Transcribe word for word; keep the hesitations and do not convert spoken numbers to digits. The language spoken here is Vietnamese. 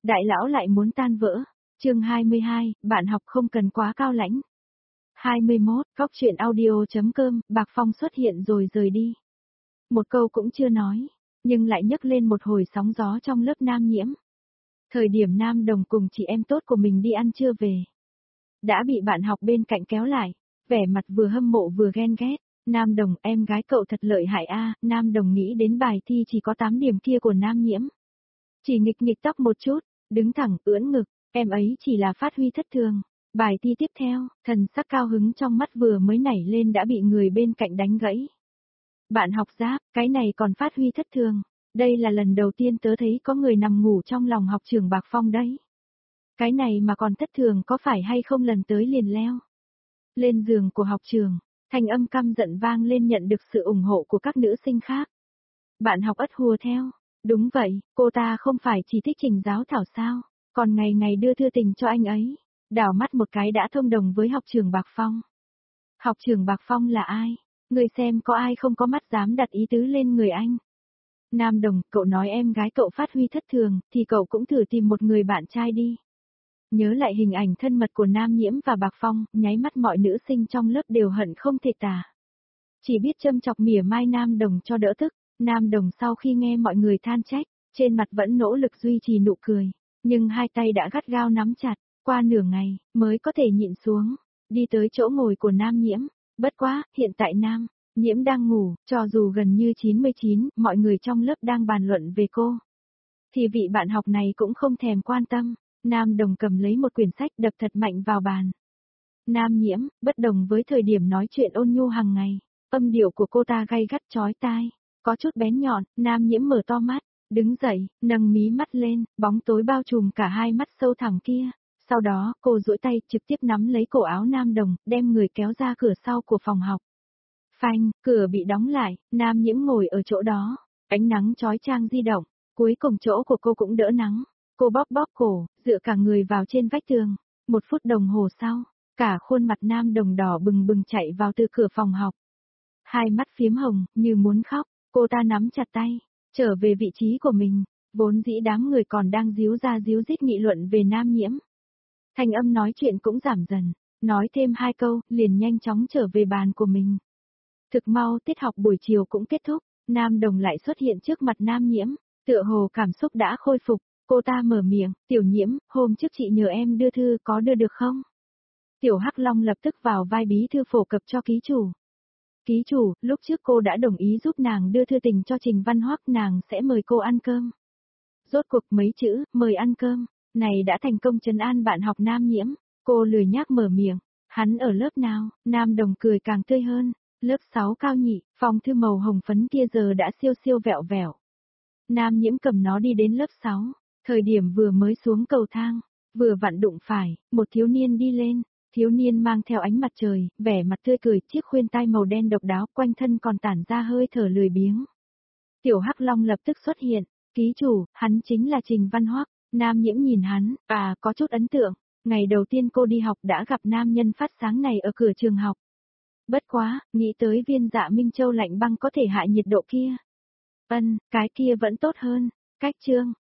đại lão lại muốn tan vỡ. Chương hai mươi hai, bạn học không cần quá cao lãnh. hai mươi mốt, góc chuyện audio.com, Bạc Phong xuất hiện rồi rời đi. Một câu cũng chưa nói, nhưng lại nhấc lên một hồi sóng gió trong lớp Nam Nhiễm. Thời điểm Nam Đồng cùng chị em tốt của mình đi ăn trưa về, đã bị bạn học bên cạnh kéo lại, vẻ mặt vừa hâm mộ vừa ghen ghét. Nam Đồng, em gái cậu thật lợi hại a. Nam Đồng nghĩ đến bài thi chỉ có tám điểm kia của Nam Nhiễm. Chỉ nghịch nghịch tóc một chút, đứng thẳng ưỡn ngực, em ấy chỉ là phát huy thất thường. Bài thi tiếp theo, thần sắc cao hứng trong mắt vừa mới nảy lên đã bị người bên cạnh đánh gãy. Bạn học Giáp, cái này còn phát huy thất thường. Đây là lần đầu tiên tớ thấy có người nằm ngủ trong lòng học trường Bạc Phong đấy. Cái này mà còn thất thường có phải hay không, lần tới liền leo lên giường của học trường. Thanh âm căm giận vang lên nhận được sự ủng hộ của các nữ sinh khác. Bạn học ất hùa theo. Đúng vậy, cô ta không phải chỉ thích Trình Giáo Thảo sao, còn ngày ngày đưa thư tình cho anh ấy. Đảo mắt một cái đã thông đồng với học trường Bạc Phong. Học trường Bạc Phong là ai? Người xem có ai không có mắt dám đặt ý tứ lên người anh. Nam Đồng, cậu nói em gái cậu phát huy thất thường, thì cậu cũng thử tìm một người bạn trai đi. Nhớ lại hình ảnh thân mật của Nam Nhiễm và Bạc Phong, nháy mắt mọi nữ sinh trong lớp đều hận không thể tả. Chỉ biết châm chọc mỉa mai Nam Đồng cho đỡ tức. Nam Đồng sau khi nghe mọi người than trách, trên mặt vẫn nỗ lực duy trì nụ cười, nhưng hai tay đã gắt gao nắm chặt, qua nửa ngày, mới có thể nhịn xuống, đi tới chỗ ngồi của Nam Nhiễm. Bất quá, hiện tại Nam Nhiễm đang ngủ, cho dù gần như chín mươi chín, mọi người trong lớp đang bàn luận về cô, thì vị bạn học này cũng không thèm quan tâm. Nam Đồng cầm lấy một quyển sách đập thật mạnh vào bàn. Nam Nhiễm, bất đồng với thời điểm nói chuyện ôn nhu hàng ngày, âm điệu của cô ta gay gắt chói tai, có chút bén nhọn. Nam Nhiễm mở to mắt, đứng dậy, nâng mí mắt lên, bóng tối bao trùm cả hai mắt sâu thẳm kia. Sau đó, cô duỗi tay trực tiếp nắm lấy cổ áo Nam Đồng, đem người kéo ra cửa sau của phòng học. Phanh, cửa bị đóng lại, Nam Nhiễm ngồi ở chỗ đó, ánh nắng chói chang di động, cuối cùng chỗ của cô cũng đỡ nắng. Cô bóp bóp cổ, dựa cả người vào trên vách tường. Một phút đồng hồ sau, cả khuôn mặt Nam Đồng đỏ bừng bừng chạy vào từ cửa phòng học. Hai mắt phiếm hồng, như muốn khóc, cô ta nắm chặt tay, trở về vị trí của mình. Vốn dĩ đám người còn đang díu ra díu dít nghị luận về Nam Nhiễm. Thanh âm nói chuyện cũng giảm dần, nói thêm hai câu, liền nhanh chóng trở về bàn của mình. Thực mau tiết học buổi chiều cũng kết thúc, Nam Đồng lại xuất hiện trước mặt Nam Nhiễm, tựa hồ cảm xúc đã khôi phục. Cô ta mở miệng, Tiểu Nhiễm, hôm trước chị nhờ em đưa thư, có đưa được không? Tiểu Hắc Long lập tức vào vai bí thư phổ cập cho ký chủ. Ký chủ, lúc trước cô đã đồng ý giúp nàng đưa thư tình cho Trình Văn Hoắc, nàng sẽ mời cô ăn cơm. Rốt cuộc mấy chữ, mời ăn cơm, này đã thành công trấn an bạn học Nam Nhiễm. Cô lười nhác mở miệng, hắn ở lớp nào? Nam Đồng cười càng tươi hơn, lớp sáu cao nhị, phòng thư màu hồng phấn kia giờ đã siêu siêu vẹo vẹo. Nam Nhiễm cầm nó đi đến lớp sáu. Thời điểm vừa mới xuống cầu thang, vừa vặn đụng phải, một thiếu niên đi lên, thiếu niên mang theo ánh mặt trời, vẻ mặt tươi cười, chiếc khuyên tai màu đen độc đáo, quanh thân còn tản ra hơi thở lười biếng. Tiểu Hắc Long lập tức xuất hiện, ký chủ, hắn chính là Trình Văn Hoắc. Nam Nhiễm nhìn hắn, à, có chút ấn tượng, ngày đầu tiên cô đi học đã gặp nam nhân phát sáng này ở cửa trường học. Bất quá, nghĩ tới viên dạ Minh Châu lạnh băng có thể hạ nhiệt độ kia. Ân, cái kia vẫn tốt hơn. Cách chương,